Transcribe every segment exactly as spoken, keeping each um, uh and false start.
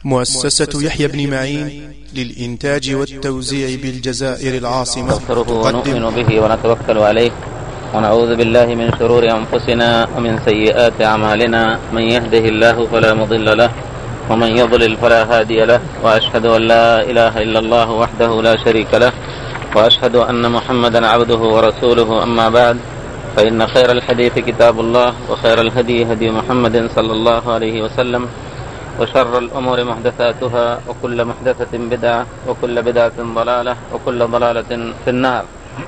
مؤسسة يحيى بن معين للإنتاج والتوزيع بالجزائر العاصمة نستغفره ونؤمن به ونتوكل عليه ونعوذ بالله من شرور أنفسنا ومن سيئات أعمالنا، من يهده الله فلا مضل له ومن يضلل فلا هادي له، وأشهد أن لا إله إلا الله وحده لا شريك له، وأشهد أن محمدا عبده ورسوله. أما بعد، فإن خير الحديث كتاب الله، وخير الهدي هدي محمد صلى الله عليه وسلم، وشر الأمور محدثاتها، وكل محدثة بدعة، وكل بدعة ضلالة، وكل ضلالة في النار.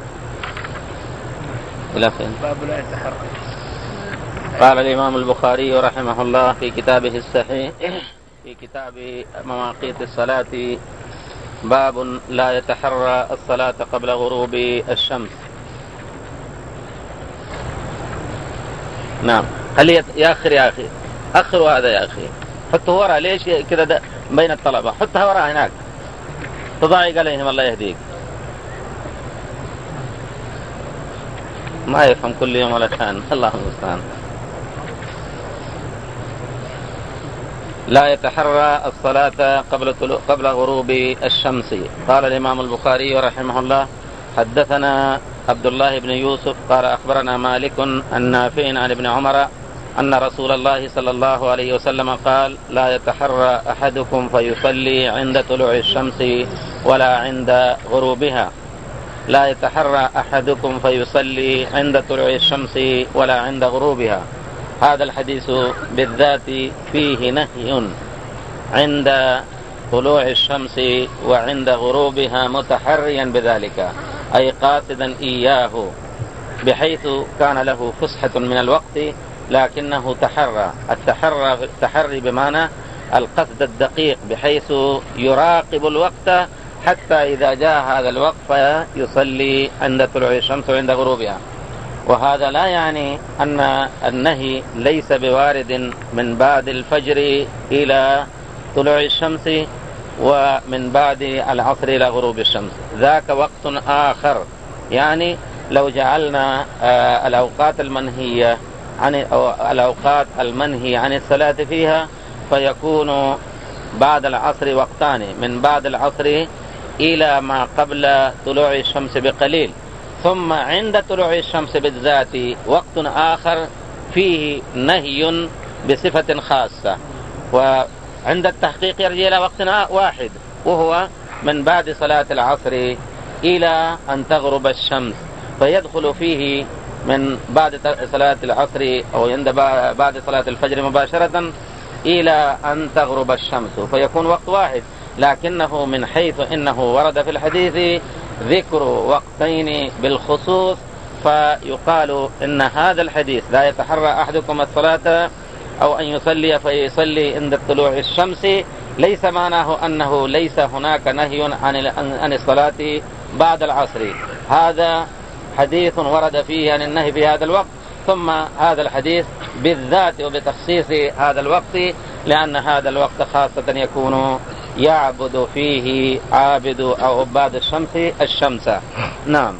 إلى فين؟ باب لا يتحرك. قال الإمام البخاري رحمه الله في كتابه الصحيح في كتاب مواقيت الصلاة: باب لا يتحرى الصلاة قبل غروب الشمس. نعم، هل يا أخي يا أخي أخروا هذا يا أخي، حطه وراء. ليش كذا بين الطلبة؟ حطها وراء هناك تضايق عليهم، الله يهديك. ما يفهم كل يوم ولا كان، الله المستعان. لا يتحرى الصلاة قبل قبل غروب الشمس. قال الإمام البخاري رحمه الله: حدثنا عبد الله بن يوسف قال أخبرنا مالك عن نافع عن ابن عمر أن رسول الله صلى الله عليه وسلم قال: لا يتحرى أحدكم فيصلي عند طلوع الشمس ولا عند غروبها. لا يتحرى أحدكم فيصلي عند طلوع الشمس ولا عند غروبها. هذا الحديث بالذات فيه نهي عند طلوع الشمس وعند غروبها متحريا بذلك، أي قاصدا إياه، بحيث كان له فسحة من الوقت لكنه تحرى. التحرى التحري بمعنى القصد الدقيق، بحيث يراقب الوقت حتى إذا جاء هذا الوقت فيصلي عند طلوع الشمس وعند غروبها. وهذا لا يعني أن النهي ليس بوارد من بعد الفجر إلى طلوع الشمس ومن بعد العصر إلى غروب الشمس، ذاك وقت آخر. يعني لو جعلنا الأوقات المنهية عن الأوقات المنهي عن الصلاة فيها، فيكون بعد العصر وقتان: من بعد العصر إلى ما قبل طلوع الشمس بقليل، ثم عند طلوع الشمس بالذات وقت آخر فيه نهي بصفة خاصة. وعند التحقيق يرجع إلى وقت واحد، وهو من بعد صلاة العصر إلى أن تغرب الشمس، فيدخل فيه من بعد صلاة العصر أو عند بعد صلاة الفجر مباشرة إلى أن تغرب الشمس، فيكون وقت واحد. لكنه من حيث إنه ورد في الحديث ذكر وقتين بالخصوص، فيقال إن هذا الحديث لا يتحرى أحدكم الصلاة أو أن يصلي فيصلي عند طلوع الشمس، ليس معناه أنه ليس هناك نهي عن الصلاة بعد العصر. هذا حديث ورد فيه عن النهي في هذا الوقت، ثم هذا الحديث بالذات وبتخصيص هذا الوقت، لأن هذا الوقت خاصة يكون يعبد فيه عابد أو عباد الشمس الشمس. نعم.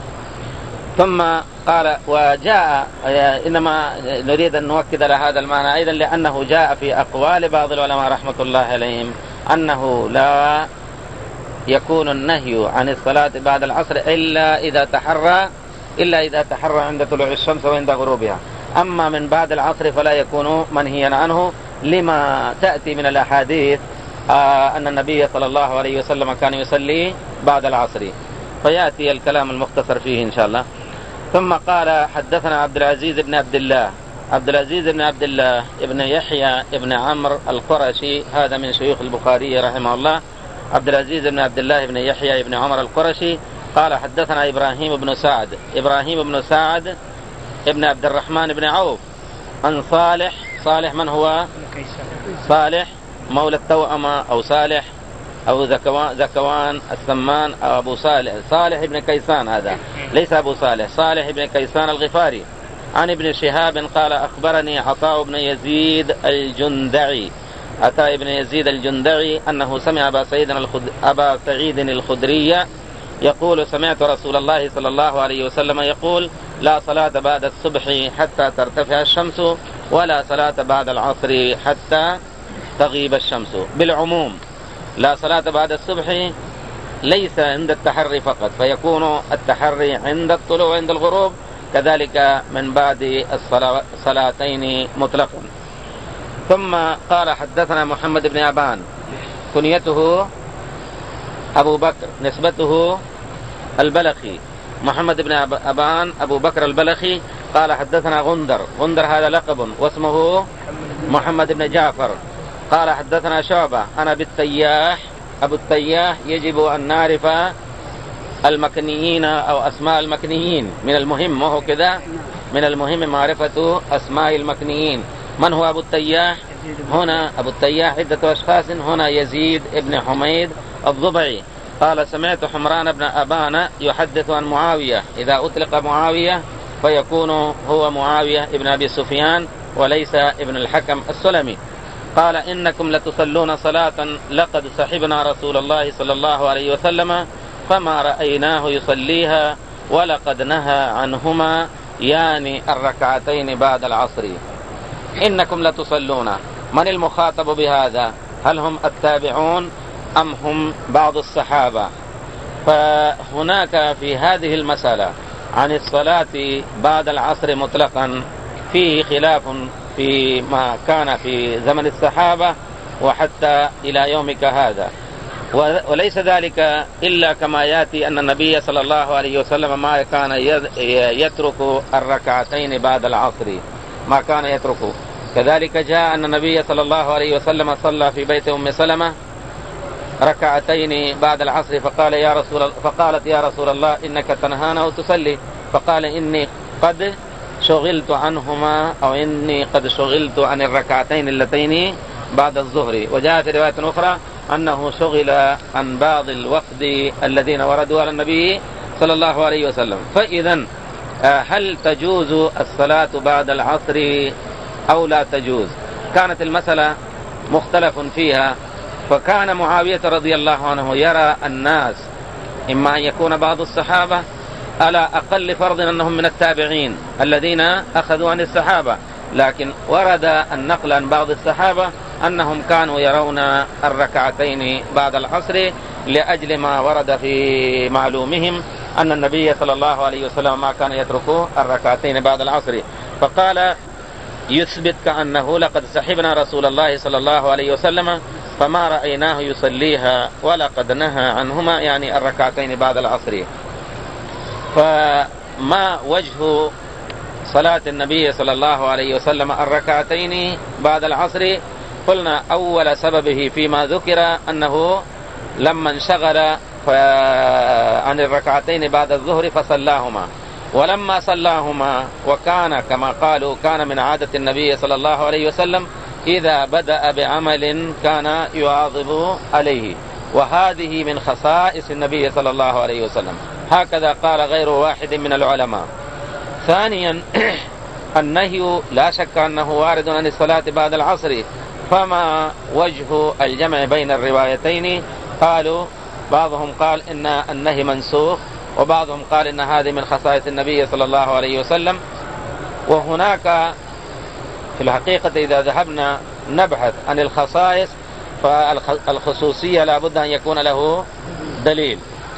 ثم قال: وجاء، إنما نريد أن نؤكد على هذا المعنى أيضا، لأنه جاء في أقوال بعض العلماء رحمة الله عليهم أنه لا يكون النهي عن الصلاة بعد العصر إلا إذا تحرى إلا إذا تحرى عند طلوع الشمس وعند غروبها. أما من بعد العصر فلا يكون منهيا عنه، لما تأتي من الأحاديث آه أن النبي صلى الله عليه وسلم كان يصلي بعد العصر، فيأتي الكلام المختصر فيه إن شاء الله. ثم قال: حدثنا عبد العزيز بن عبد الله عبد العزيز بن عبد الله ابن يحيى ابن عمرو القرشي، هذا من شيوخ البخاري رحمه الله. عبد العزيز بن عبد الله ابن يحيى ابن عمرو القرشي قال: حدثنا إبراهيم بن سعد إبراهيم بن سعد ابن عبد الرحمن بن عوف عن صالح صالح من هو؟ صالح مولى التوأمة أو صالح أو ذكوان, ذكوان السمان أو أبو صالح صالح ابن كيسان، هذا ليس أبو صالح، صالح ابن كيسان الغفاري. عن ابن شهاب قال: أخبرني عطاء بن يزيد الجندعي عطاء بن يزيد الجندعي أنه سمع أبا سعيد الخد... أبا سعيد الخدري يقول: سمعت رسول الله صلى الله عليه وسلم يقول: لا صلاة بعد الصبح حتى ترتفع الشمس، ولا صلاة بعد العصر حتى تغيب الشمس بالعموم. لا صلاة بعد الصبح ليس عند التحري فقط، فيكون التحري عند الطلوع وعند الغروب، كذلك من بعد الصلاتين مطلقا. ثم قال حدثنا محمد بن أبان كنيته أبو بكر نسبته البلخي، محمد بن أبان أبو بكر البلخي قال حدثنا غندر، غندر هذا لقب واسمه محمد بن جعفر قال حدثنا شعبة أنا بالتياح. أبو التياح يجب أن نعرف المكنيين أو أسماء المكنيين، من المهم وهو كذا من المهم معرفة أسماء المكنيين. من هو أبو التياح؟ هنا أبو التياح عدة أشخاص، هنا يزيد ابن حميد الضبعي قال سمعت حمران بن أبان يحدث عن معاوية، إذا أطلق معاوية فيكون هو معاوية ابن أبي سفيان وليس ابن الحكم السلمي. قال إنكم لتصلون صلاة لقد صحبنا رسول الله صلى الله عليه وسلم فما رأيناه يصليها ولقد نهى عنهما، يعني الركعتين بعد العصر. إنكم لتصلون، من المخاطب بهذا؟ هل هم التابعون أم هم بعض الصحابة؟ فهناك في هذه المسألة عن الصلاة بعد العصر مطلقا فيه خلاف فيما كان في زمن الصحابة وحتى إلى يومك هذا، وليس ذلك إلا كما يأتي أن النبي صلى الله عليه وسلم ما كان يترك الركعتين بعد العصر، ما كان يترك. كذلك جاء أن النبي صلى الله عليه وسلم صلى في بيت أم سلمة ركعتين بعد العصر، فقال يا رسول فقالت يا رسول الله إنك تنهانا وتصلي، فقال إني قد شغلت عنهما أو إني قد شغلت عن الركعتين اللتين بعد الظهر. وجاء في رواية أخرى أنه شغل عن بعض الوفد الذين وردوا على النبي صلى الله عليه وسلم. فإذا هل تجوز الصلاة بعد العصر أو لا تجوز؟ كانت المسألة مختلف فيها، فكان معاوية رضي الله عنه يرى الناس إما أن يكون بعض الصحابة على أقل فرض أنهم من التابعين الذين أخذوا عن الصحابة، لكن ورد النقل عن بعض الصحابة أنهم كانوا يرون الركعتين بعد العصر لأجل ما ورد في معلومهم أن النبي صلى الله عليه وسلم ما كان يترك الركعتين بعد العصر. فقال يثبت كأنه لقد صحبنا رسول الله صلى الله عليه وسلم فما رأيناه يصليها ولقد نهى عنهما، يعني الركعتين بعد العصر. فما وجه صلاة النبي صلى الله عليه وسلم الركعتين بعد العصر؟ قلنا أول سببه فيما ذكر أنه لما انشغل عن الركعتين بعد الظهر فصلاهما، ولما صلاهما وكان كما قالوا كان من عادة النبي صلى الله عليه وسلم إذا بدأ بعمل كان يواظب عليه، وهذه من خصائص النبي صلى الله عليه وسلم، هكذا قال غير واحد من العلماء. ثانيا النهي لا شك أنه وارد عن الصلاة بعد العصر، فما وجه الجمع بين الروايتين؟ قالوا بعضهم قال إن النهي منسوخ، وبعضهم قال إن هذه من خصائص النبي صلى الله عليه وسلم. وهناك في الحقيقة إذا ذهبنا نبحث عن الخصائص فالخصوصية لابد أن يكون له دليل.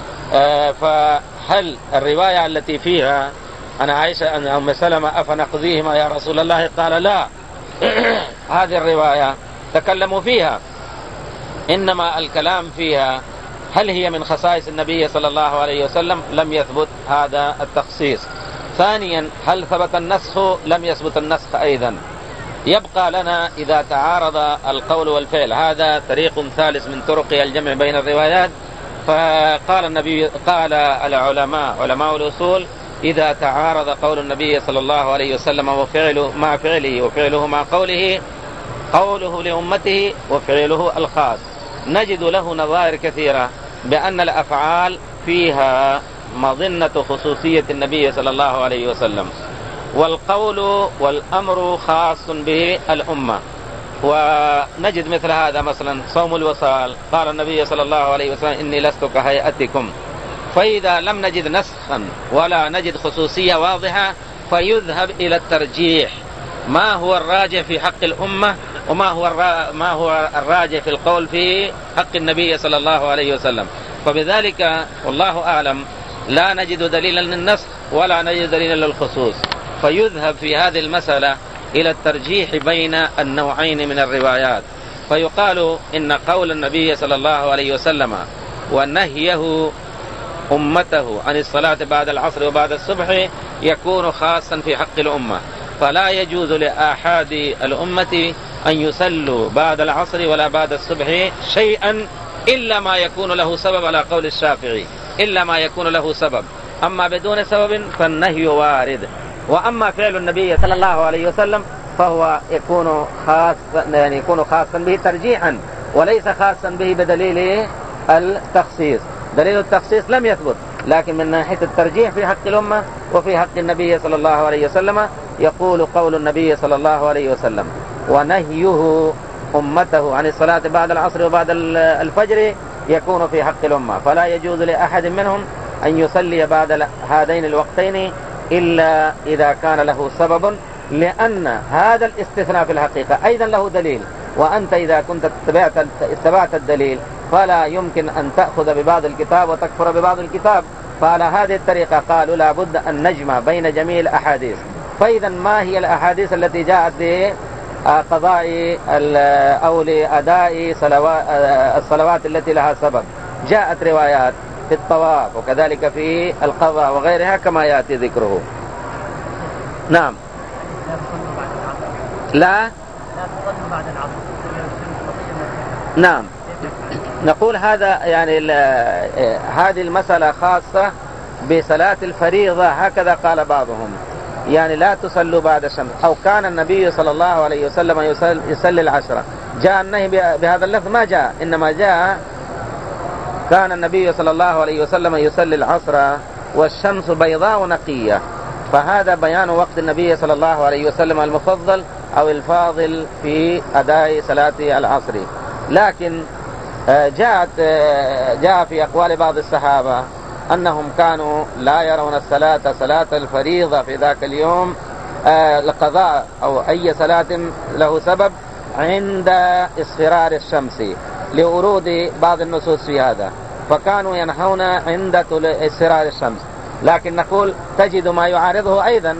فهل الرواية التي فيها أنا عائشة أن أم سلمة أفنقضيهما يا رسول الله؟ قال لا، هذه الرواية تكلموا فيها، إنما الكلام فيها هل هي من خصائص النبي صلى الله عليه وسلم؟ لم يثبت هذا التخصيص. ثانيا هل ثبت النسخ؟ لم يثبت النسخ أيضا. يبقى لنا إذا تعارض القول والفعل، هذا طريق ثالث من طرق الجمع بين الروايات. فقال النبي قال العلماء علماء الأصول إذا تعارض قول النبي صلى الله عليه وسلم وفعله مع فعله وفعله مع قوله، قوله لأمته وفعله الخاص، نجد له نظائر كثيرة بأن الأفعال فيها مظنة خصوصية النبي صلى الله عليه وسلم، والقول والأمر خاص به الأمة. ونجد مثل هذا مثلا صوم الوصال، قال النبي صلى الله عليه وسلم إني لست كهيئتكم. فإذا لم نجد نسخا ولا نجد خصوصية واضحة فيذهب إلى الترجيح، ما هو الراجح في حق الأمة وما هو ما هو الراجح في القول في حق النبي صلى الله عليه وسلم. فبذلك والله أعلم لا نجد دليلا للنسخ ولا نجد دليلا للخصوص، فيذهب في هذه المسألة إلى الترجيح بين النوعين من الروايات، فيقال إن قول النبي صلى الله عليه وسلم ونهيه أمته عن الصلاة بعد العصر وبعد الصبح يكون خاصا في حق الأمة، فلا يجوز لأحد الأمة أن يصلوا بعد العصر ولا بعد الصبح شيئا إلا ما يكون له سبب، على قول الشافعي إلا ما يكون له سبب، أما بدون سبب فالنهي وارد. وأما فعل النبي صلى الله عليه وسلم فهو يكون خاصا، يعني يكون خاصا به ترجيحا وليس خاصا به بدليل التخصيص. دليل التخصيص لم يثبت، لكن من ناحية الترجيح في حق الأمة وفي حق النبي صلى الله عليه وسلم يقول قول النبي صلى الله عليه وسلم ونهيه أمته عن الصلاة بعد العصر وبعد الفجر يكون في حق الأمة، فلا يجوز لأحد منهم أن يصلي بعد هذين الوقتين إلا إذا كان له سبب، لأن هذا الاستثناء في الحقيقة أيضا له دليل، وأنت إذا كنت اتبعت الدليل فلا يمكن أن تأخذ ببعض الكتاب وتكفر ببعض الكتاب. فعلى هذه الطريقة قالوا لا بد أن نجمع بين جميع الأحاديث. فإذا ما هي الأحاديث التي جاءت لقضاء أو لأداء الصلوات التي لها سبب؟ جاءت روايات في الطواف وكذلك في القضاء وغيرها كما يأتي ذكره. نعم. لا نعم نقول هذا يعني هذه المسألة خاصة بصلاة الفريضة، هكذا قال بعضهم، يعني لا تصلوا بعد الشمس. أو كان النبي صلى الله عليه وسلم يصلي العشرة، جاء النهي بهذا اللفظ؟ ما جاء، إنما جاء كان النبي صلى الله عليه وسلم يصلي العصر والشمس بيضاء نقية، فهذا بيان وقت النبي صلى الله عليه وسلم المفضل أو الفاضل في أداء صلاة العصر. لكن جاءت جاء في أقوال بعض الصحابة أنهم كانوا لا يرون الصلاة صلاة الفريضة في ذاك اليوم القضاء أو أي صلاة له سبب عند اصفرار الشمس، لورود بعض النصوص في هذا، فكانوا ينهون عند اصفرار الشمس. لكن نقول تجد ما يعارضه أيضا،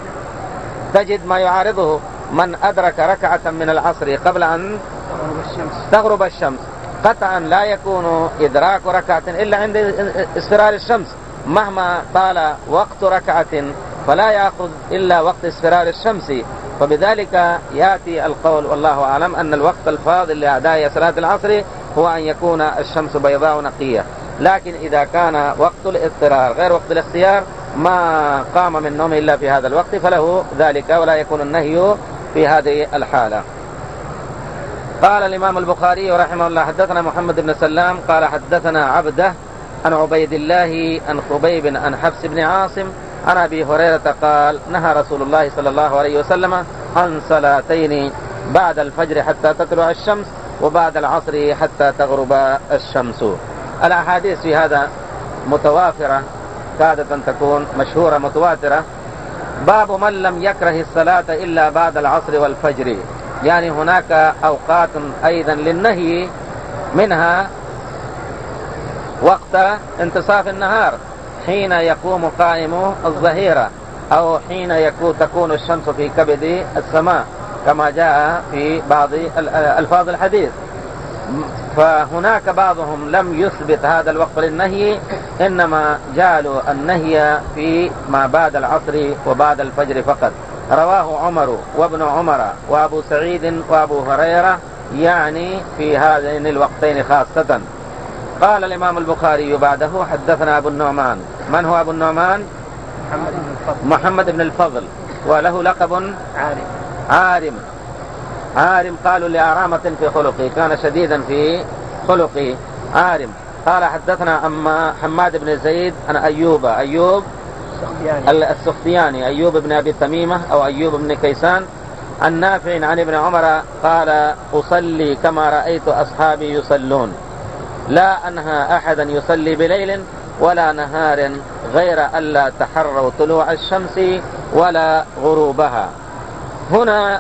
تجد ما يعارضه، من أدرك ركعة من العصر قبل أن تغرب الشمس قطعا لا يكون إدراك ركعة إلا عند اصفرار الشمس، مهما طال وقت ركعة فلا يأخذ إلا وقت اصفرار الشمس. فبذلك يأتي القول والله أعلم أن الوقت الفاضل لأداء صلاة العصر هو أن يكون الشمس بيضاء نقية. لكن إذا كان وقت الاضطرار غير وقت الاختيار ما قام من نوم إلا في هذا الوقت فله ذلك، ولا يكون النهي في هذه الحالة. قال الإمام البخاري رحمه الله حدثنا محمد بن سلام قال حدثنا عبده عن عبيد الله عن خبيب عن حفص بن عاصم عن أبي هريرة قال نهى رسول الله صلى الله عليه وسلم عن صلاتين بعد الفجر حتى تطلع الشمس وبعد العصر حتى تغرب الشمس. الأحاديث في هذا متوافرة، كادت أن تكون مشهورة متواترة. باب من لم يكره الصلاة إلا بعد العصر والفجر، يعني هناك أوقات أيضا للنهي، منها وقت انتصاف النهار حين يقوم قائم الظهيرة، أو حين يكون تكون الشمس في كبد السماء كما جاء في بعض الفاظ الحديث. فهناك بعضهم لم يثبت هذا الوقت للنهي، إنما جعلوا النهي في ما بعد العصر وبعد الفجر فقط. رواه عمر وابن عمر وابو سعيد وابو هريرة، يعني في هذين الوقتين خاصة. قال الإمام البخاري بعده حدثنا أبو النعمان. من هو أبو النعمان؟ محمد بن الفضل، وله لقب عارم. عارم عارم قالوا لعرامة في خلقه، كان شديدا في خلقه عارم. قال حدثنا أما حماد بن زيد عن أيوب أيوب السختياني أيوب بن أبي تميمة أو أيوب بن كيسان عن نافع عن ابن عمر قال أصلي كما رأيت أصحابي يصلون، لا أنهى أحدا يصلي بليل ولا نهار غير ألا تحروا طلوع الشمس ولا غروبها. هنا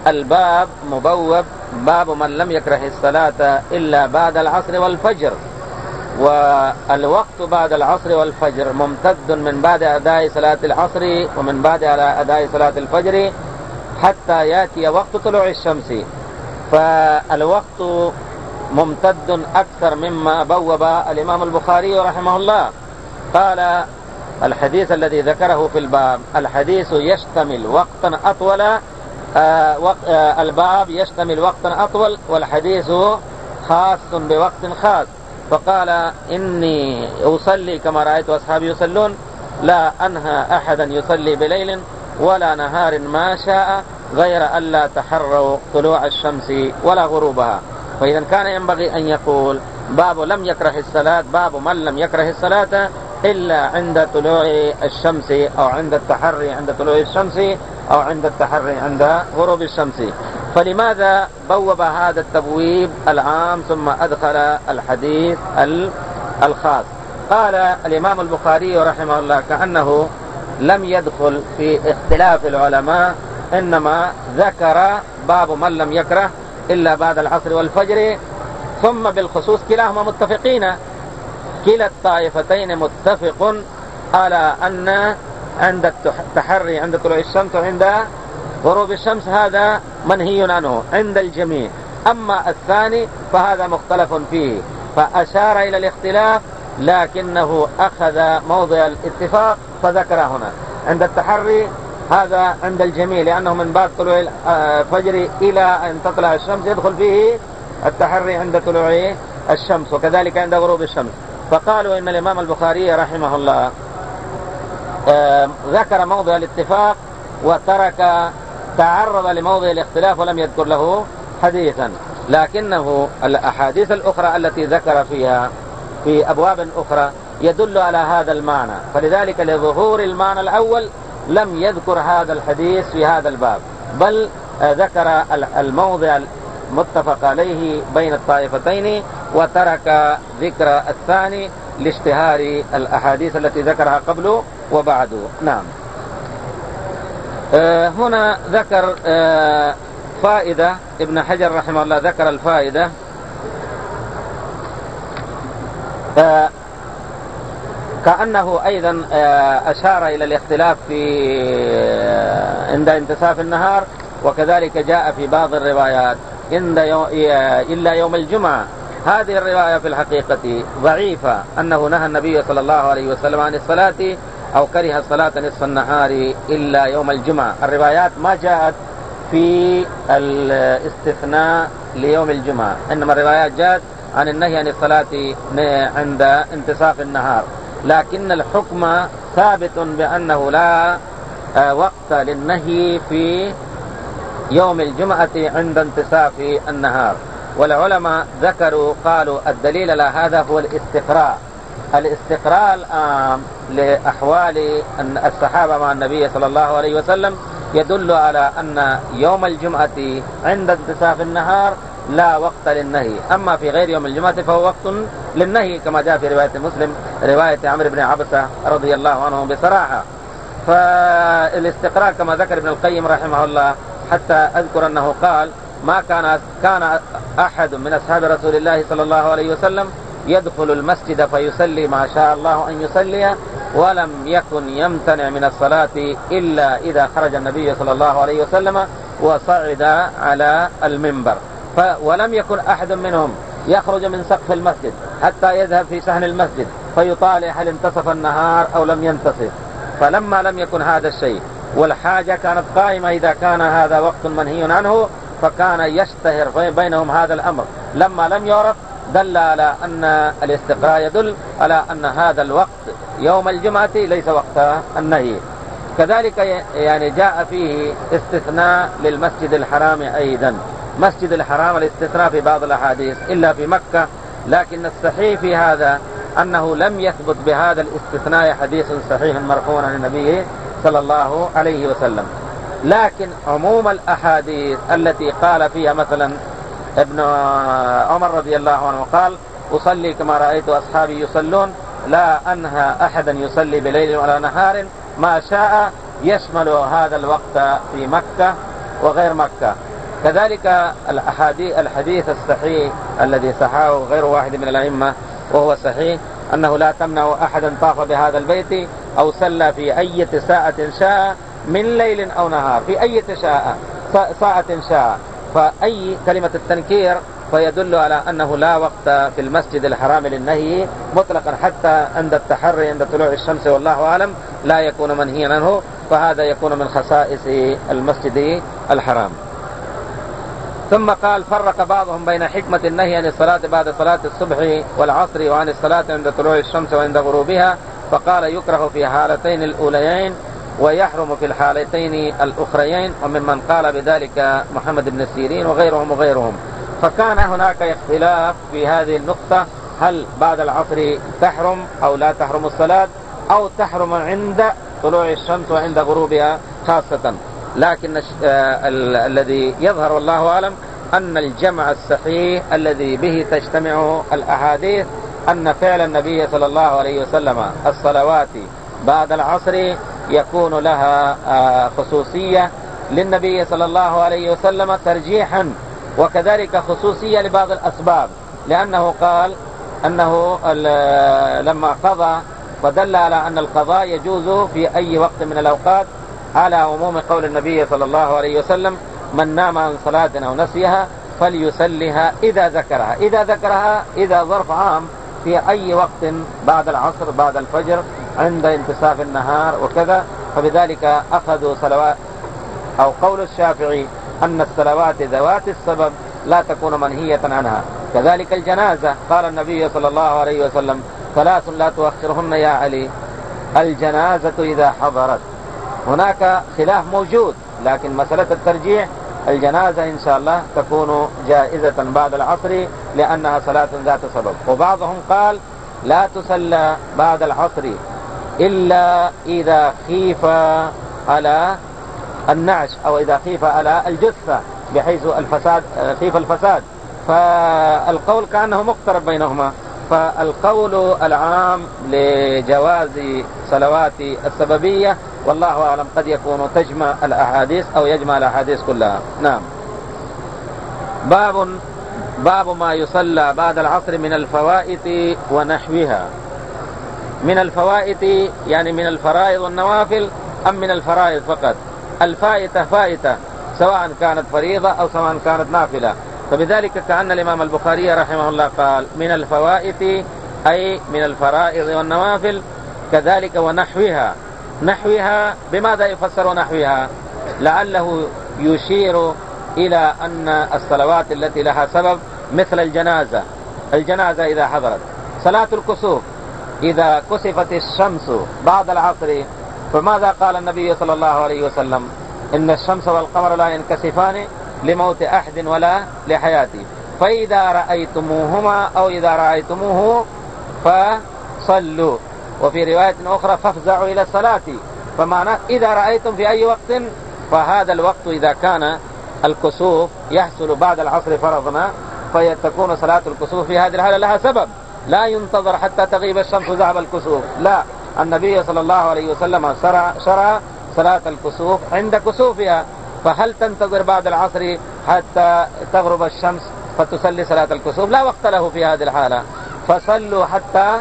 الباب مبوب باب من لم يكره الصلاة إلا بعد العصر والفجر، والوقت بعد العصر والفجر ممتد من بعد أداء صلاة العصر ومن بعد أداء صلاة الفجر حتى يأتي وقت طلوع الشمس، فالوقت ممتد أكثر مما بوب الإمام البخاري رحمه الله. قال الحديث الذي ذكره في الباب الحديث يشتمل وقتا أطول، آه وق آه الباب يشتمل وقتا أطول والحديث خاص بوقت خاص. فقال إني أصلي كما رأيت أصحابي يصلون، لا أنهى أحدا يصلي بليل ولا نهار ما شاء غير ألا تحروا طلوع الشمس ولا غروبها. فإذا كان ينبغي أن يقول باب لم يكره الصلاة، باب من لم يكره الصلاة إلا عند طلوع الشمس أو عند التحري عند طلوع الشمس أو عند التحري عند غروب الشمس. فلماذا بوب هذا التبويب العام ثم أدخل الحديث الخاص؟ قال الإمام البخاري رحمه الله كأنه لم يدخل في اختلاف العلماء، إنما ذكر باب من لم يكره إلا بعد العصر والفجر، ثم بالخصوص كلاهما متفقين، كلا الطائفتين متفق على أن عند التحري عند طلوع الشمس وعند غروب الشمس هذا منهي عنه عند الجميع. أما الثاني فهذا مختلف فيه، فأشار إلى الاختلاف لكنه أخذ موضع الاتفاق فذكر هنا عند التحري هذا عند الجميع، لأنه من بعد طلوع الفجر إلى أن تطلع الشمس يدخل فيه التحري عند طلوع الشمس، وكذلك عند غروب الشمس. فقالوا إن الإمام البخاري رحمه الله ذكر موضع الاتفاق وترك تعرض لموضع الاختلاف ولم يذكر له حديثا، لكنه الأحاديث الأخرى التي ذكر فيها في أبواب أخرى يدل على هذا المعنى، فلذلك لظهور المعنى الأول لم يذكر هذا الحديث في هذا الباب، بل ذكر الموضع المتفق عليه بين الطائفتين وترك ذكر الثاني لاشتهار الأحاديث التي ذكرها قبله وبعده. نعم. آه هنا ذكر آه فائدة، ابن حجر رحمه الله ذكر الفائدة آه كأنه أيضا آه أشار إلى الاختلاف في آه عند انتصاف النهار، وكذلك جاء في بعض الروايات عند يوم إلا يوم الجمعة. هذه الرواية في الحقيقة ضعيفة، أنه نهى النبي صلى الله عليه وسلم عن الصلاة أو كره الصلاة نصف النهار إلا يوم الجمعة. الروايات ما جاءت في الاستثناء ليوم الجمعة، إنما الروايات جاءت عن النهي عن الصلاة عند انتصاف النهار، لكن الحكم ثابت بأنه لا وقت للنهي في يوم الجمعة عند انتصاف النهار. والعلماء ذكروا قالوا الدليل على هذا هو الاستقراء، الاستقراء الآن لأحوال الصحابة مع النبي صلى الله عليه وسلم يدل على أن يوم الجمعة عند انتصاف النهار لا وقت للنهي، أما في غير يوم الجمعة فهو وقت للنهي، كما جاء في رواية مسلم رواية عمرو بن عبسة رضي الله عنه بصراحة. فالاستقراء كما ذكر ابن القيم رحمه الله، حتى أذكر أنه قال ما كان كان أحد من أصحاب رسول الله صلى الله عليه وسلم يدخل المسجد فيصلي ما شاء الله أن يصلي، ولم يكن يمتنع من الصلاة إلا إذا خرج النبي صلى الله عليه وسلم وصعد على المنبر، ولم يكن أحد منهم يخرج من سقف المسجد حتى يذهب في صحن المسجد فيطالع هل انتصف النهار أو لم ينتصف. فلما لم يكن هذا الشيء والحاجة كانت قائمة إذا كان هذا وقت منهي عنه، فكان يشتهر بينهم هذا الأمر. لما لم يعرف دل على أن الاستقراء يدل على أن هذا الوقت يوم الجمعة ليس وقت النهي. كذلك يعني جاء فيه استثناء للمسجد الحرام أيضا، مسجد الحرام الاستثناء في بعض الأحاديث إلا في مكة، لكن الصحيح في هذا أنه لم يثبت بهذا الاستثناء حديث صحيح مرفوع عن النبي صلى الله عليه وسلم. لكن عموم الأحاديث التي قال فيها مثلا ابن عمر رضي الله عنه قال أصلي كما رأيت أصحابي يصلون، لا أنهى أحدا يصلي بليل ولا نهار ما شاء، يشمل هذا الوقت في مكة وغير مكة. كذلك الأحاديث الحديث الصحيح الذي صححه غير واحد من الأئمة وهو صحيح أنه لا تمنع أحدا طاف بهذا البيت أو صلى في أي ساعة شاء من ليل أو نهار، في أي شاء ساعة شاء. فأي كلمة التنكير فيدل على أنه لا وقت في المسجد الحرام للنهي مطلقا، حتى عند التحري عند طلوع الشمس والله أعلم لا يكون منهيا عنه، فهذا يكون من خصائص المسجد الحرام. ثم قال: فرق بعضهم بين حكمة النهي عن الصلاة بعد صلاة الصبح والعصر وعن الصلاة عند طلوع الشمس وعند غروبها، فقال: يكره في حالتين الأوليين ويحرم في الحالتين الأخريين، وممن قال بذلك محمد بن سيرين وغيرهم وغيرهم. فكان هناك اختلاف في هذه النقطة، هل بعد العصر تحرم أو لا تحرم الصلاة، أو تحرم عند طلوع الشمس وعند غروبها خاصة. لكن الذي يظهر والله أعلم أن الجمع الصحيح الذي به تجتمع الأحاديث أن فعل النبي صلى الله عليه وسلم الصلوات بعد العصر يكون لها خصوصية للنبي صلى الله عليه وسلم ترجيحا، وكذلك خصوصية لبعض الأسباب، لأنه قال أنه لما قضى فدل على أن القضاء يجوز في أي وقت من الأوقات، على عموم قول النبي صلى الله عليه وسلم: من نام عن صلاة أو نسيها فليسلها إذا ذكرها. إذا ذكرها إذا ظرف عام في أي وقت بعد العصر بعد الفجر عند انتصاف النهار وكذا، فبذلك أخذوا صلوات أو قول الشافعي أن الصلوات ذوات السبب لا تكون منهية عنها. كذلك الجنازة قال النبي صلى الله عليه وسلم: ثلاث لا تؤخرهن يا علي، الجنازة إذا حضرت. هناك خلاف موجود، لكن مسألة الترجيح الجنازة إن شاء الله تكون جائزة بعد العصر لأنها صلاة ذات سبب. وبعضهم قال: لا تصلى بعد العصر إلا إذا خيف على النعش أو إذا خيف على الجثة بحيث الفساد خيف الفساد، فالقول كأنه مقترب بينهما. فالقول العام لجواز صلوات السببية والله أعلم قد يكون تجمع الأحاديث أو يجمع الأحاديث كلها. نعم. باب باب ما يصلى بعد العصر من الفوائت ونحوها. من الفوائت يعني من الفرائض والنوافل أم من الفرائض فقط؟ الفائتة فائتة سواء كانت فريضة أو سواء كانت نافلة، فبذلك كأن الإمام البخاري رحمه الله قال من الفوائت أي من الفرائض والنوافل، كذلك ونحوها. نحوها بماذا يفسر نحوها؟ لعله يشير إلى أن الصلوات التي لها سبب مثل الجنازة الجنازة إذا حضرت، صلاة الكسوف إذا كسفت الشمس بعد العصر، فماذا قال النبي صلى الله عليه وسلم؟ إن الشمس والقمر لا ينكسفان لموت أحد ولا لحياته، فإذا رأيتموهما أو إذا رأيتموه فصلوا، وفي رواية أخرى فافزعوا إلى الصلاة. فمعنى إذا رأيتم في أي وقت، فهذا الوقت إذا كان الكسوف يحصل بعد العصر فرضنا، فيتكون صلاة الكسوف في هذه الحالة لها سبب، لا ينتظر حتى تغيب الشمس ذهب الكسوف، لا، النبي صلى الله عليه وسلم شرع, شرع صلاة الكسوف عند كسوفها. فهل تنتظر بعد العصر حتى تغرب الشمس فتصلي صلاة الكسوف؟ لا وقت له في هذه الحالة، فصلوا حتى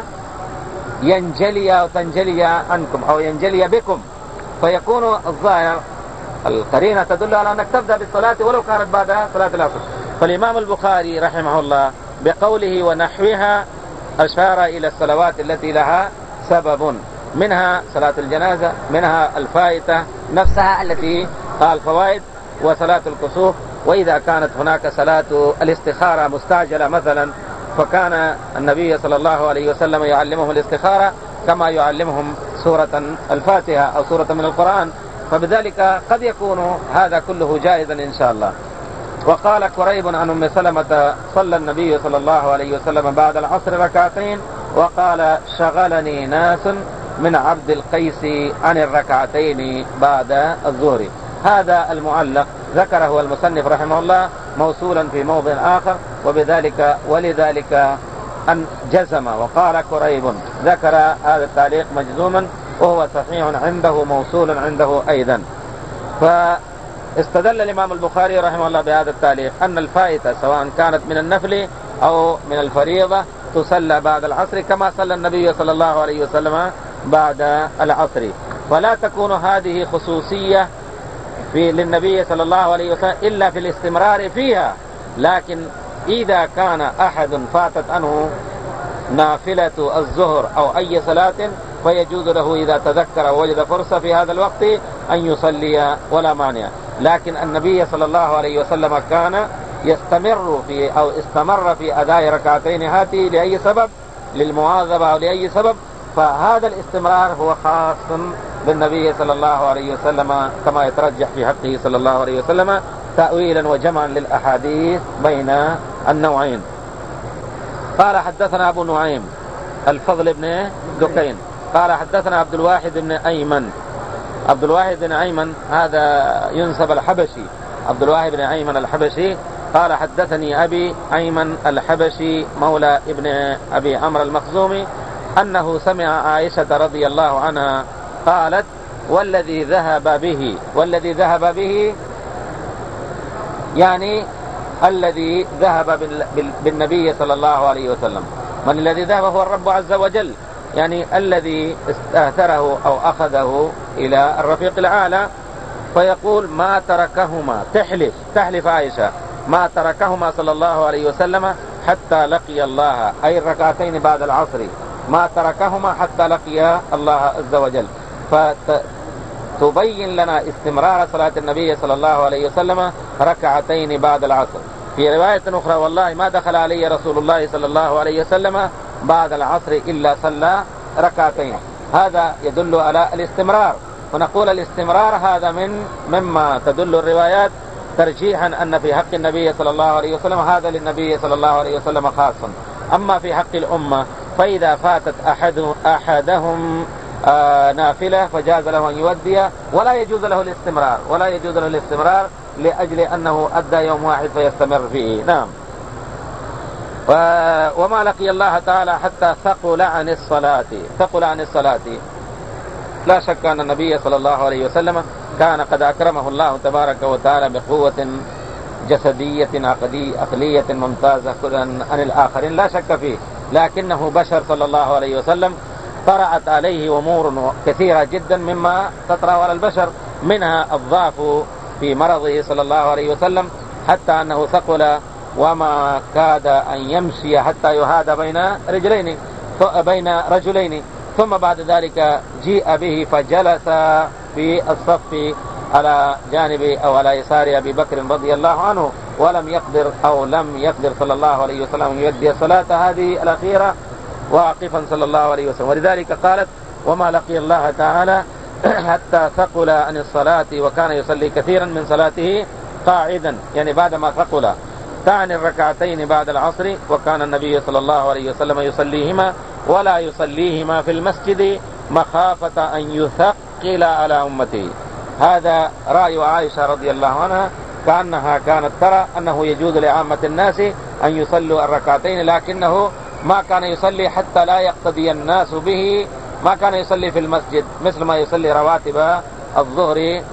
ينجلي أو تنجلي عنكم أو ينجلي بكم، فيكون الظاهر القرينة تدل على أنك تبدأ بالصلاة ولو كانت بعد صلاة العصر. فالإمام البخاري رحمه الله بقوله ونحوها أشار إلى الصلوات التي لها سبب، منها صلاة الجنازة، منها الفائتة نفسها التي قال فوائد، وصلاة الكسوف. وإذا كانت هناك صلاة الاستخارة مستعجلة مثلا، فكان النبي صلى الله عليه وسلم يعلمهم الاستخارة كما يعلمهم سورة الفاتحة أو سورة من القرآن، فبذلك قد يكون هذا كله جائزا إن شاء الله. وقال كريب عن أم سلمة صلى النبي صلى الله عليه وسلم بعد العصر ركعتين، وقال شغلني ناس من عبد القيس عن الركعتين بعد الظهر. هذا المعلق ذكره المصنف رحمه الله موصولا في موضع آخر، وبذلك ولذلك أن جزم وقال كريب ذكر هذا التعليق مجزوما وهو صحيح عنده موصول عنده أيضا. استدل الإمام البخاري رحمه الله بهذا التعليق أن الفائتة سواء كانت من النفل أو من الفريضة تصلى بعد العصر كما صلى النبي صلى الله عليه وسلم بعد العصر، فلا تكون هذه خصوصية في للنبي صلى الله عليه وسلم إلا في الاستمرار فيها. لكن إذا كان أحد فاتت عنه نافلة الظهر أو أي صلاة فيجوز له إذا تذكر ووجد فرصة في هذا الوقت أن يصلي ولا مانع. لكن النبي صلى الله عليه وسلم كان يستمر في أو استمر في أداء ركعتين هاتي لأي سبب، للمواظبة أو لأي سبب، فهذا الاستمرار هو خاص بالنبي صلى الله عليه وسلم كما يترجح في حقه صلى الله عليه وسلم تأويلا وجمعا للأحاديث بين النوعين. قال حدثنا أبو نعيم الفضل بن دكين قال حدثنا عبد الواحد بن أيمن. عبد الواحد بن أيمن هذا ينسب الحبشي، عبد الواحد بن أيمن الحبشي قال حدثني أبي أيمن الحبشي مولى ابن أبي عمرو المخزومي أنه سمع عائشة رضي الله عنها قالت والذي ذهب به، والذي ذهب به يعني الذي ذهب بالنبي صلى الله عليه وسلم. من الذي ذهب هو الرب عز وجل، يعني الذي استأثره أو أخذه إلى الرفيق الأعلى، فيقول ما تركهما، تحلف تحلف عائشة ما تركهما صلى الله عليه وسلم حتى لقي الله، أي الركعتين بعد العصر ما تركهما حتى لقي الله عز وجل. فتبين لنا استمرار صلاة النبي صلى الله عليه وسلم ركعتين بعد العصر. في رواية أخرى والله ما دخل علي رسول الله صلى الله عليه وسلم بعد العصر إلا صلى ركعتين. هذا يدل على الاستمرار، ونقول الاستمرار هذا من مما تدل الروايات ترجيحا أن في حق النبي صلى الله عليه وسلم هذا للنبي صلى الله عليه وسلم خاصا. أما في حق الأمة فإذا فاتت أحد أحدهم آه نافلة فجاز له أن يودي، ولا يجوز له الاستمرار، ولا يجوز له الاستمرار لأجل أنه أدى يوم واحد فيستمر فيه. نعم. وما لقي الله تعالى حتى ثقل عن الصلاة، ثقل عن الصلاة. لا شك أن النبي صلى الله عليه وسلم كان قد أكرمه الله تبارك وتعالى بقوة جسدية عقدية عقلية ممتازة عن الآخرين، لا شك فيه، لكنه بشر صلى الله عليه وسلم طرأت عليه أمور كثيرة جدا مما تطرأ على البشر، منها الضعف في مرضه صلى الله عليه وسلم حتى أنه ثقل وما كاد أن يمشي حتى يهاد بين رجلين بين رجلين، ثم بعد ذلك جيء به فجلس في الصف على جانب أو على يسار أبي بكر رضي الله عنه، ولم يقدر أو لم يقدر صلى الله عليه وسلم أن يؤدي الصلاة هذه الأخيرة واقفا صلى الله عليه وسلم. ولذلك قالت وما لقي الله تعالى حتى ثقل عن الصلاة، وكان يصلي كثيرا من صلاته قاعدا، يعني بعدما ثقل، تعني الركعتين بعد العصر، وكان النبي صلى الله عليه وسلم يصليهما ولا يصليهما في المسجد مخافة أن يثقل على أمته. هذا رأي عائشة رضي الله عنها، كأنها كانت ترى أنه يجوز لعامة الناس أن يصلوا الركعتين، لكنه ما كان يصلي حتى لا يقتدي الناس به، ما كان يصلي في المسجد مثل ما يصلي رواتب الظهر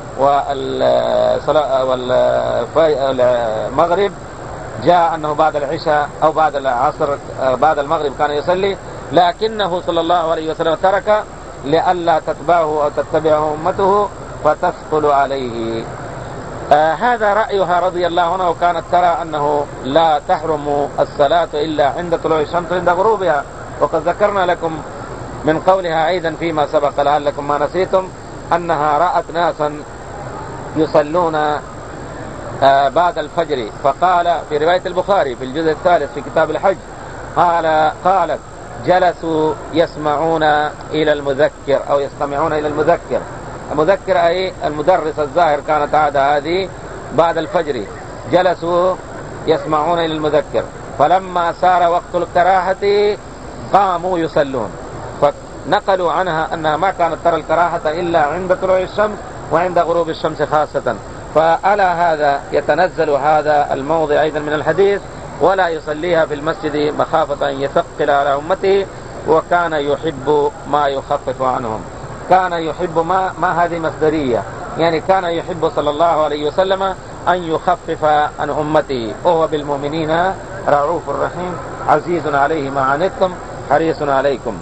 والمغرب. جاء أنه بعد العشاء أو بعد العصر بعد المغرب كان يصلي، لكنه صلى الله عليه وسلم ترك لئلا تتبعه أو تتبعه أمته فتثقل عليه. آه هذا رأيها رضي الله عنها، وكانت ترى أنه لا تحرم الصلاة إلا عند طلوع الشمس عند غروبها. وقد ذكرنا لكم من قولها أيضا فيما سبق لعلكم ما نسيتم أنها رأت ناسا يصلون آه بعد الفجر، فقال في رواية البخاري في الجزء الثالث في كتاب الحج قال قالت جلسوا يسمعون إلى المذكر أو يستمعون إلى المذكر. المذكر أي المدرس الظاهر، كانت عادة هذه بعد الفجر، جلسوا يسمعون إلى المذكر، فلما صار وقت الكراهة قاموا يصلون. فنقلوا عنها أنها ما كانت ترى الكراهة إلا عند طلوع الشمس وعند غروب الشمس خاصة. فعلى هذا يتنزل هذا الموضع أيضا من الحديث ولا يصليها في المسجد مخافة أن يثقل على أمته، وكان يحب ما يخفف عنهم. كان يحب ما, ما هذه مصدرية، يعني كان يحب صلى الله عليه وسلم أن يخفف عن أمته، وهو بالمؤمنين رؤوف رحيم عزيز عليه ما عنتم حريص عليكم.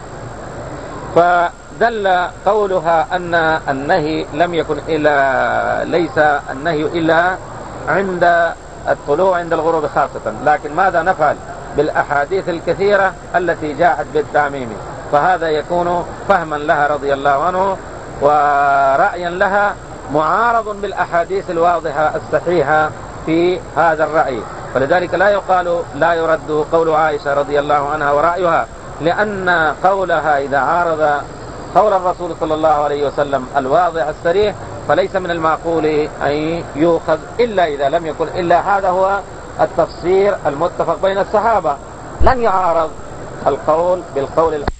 فدل قولها أن النهي لم يكن إلا ليس النهي إلا عند الطلوع عند الغروب خاصة، لكن ماذا نفعل بالأحاديث الكثيرة التي جاءت بالتعميم؟ فهذا يكون فهما لها رضي الله عنه ورأيا لها معارض بالأحاديث الواضحة الصحيحة في هذا الرأي. فلذلك لا يقال لا يرد قول عائشة رضي الله عنها ورأيها، لأن قولها إذا عارض قول الرسول صلى الله عليه وسلم الواضح الصريح فليس من المعقول أن يؤخذ إلا إذا لم يكن إلا هذا هو التفسير المتفق بين الصحابة. لن يعارض القول بالقول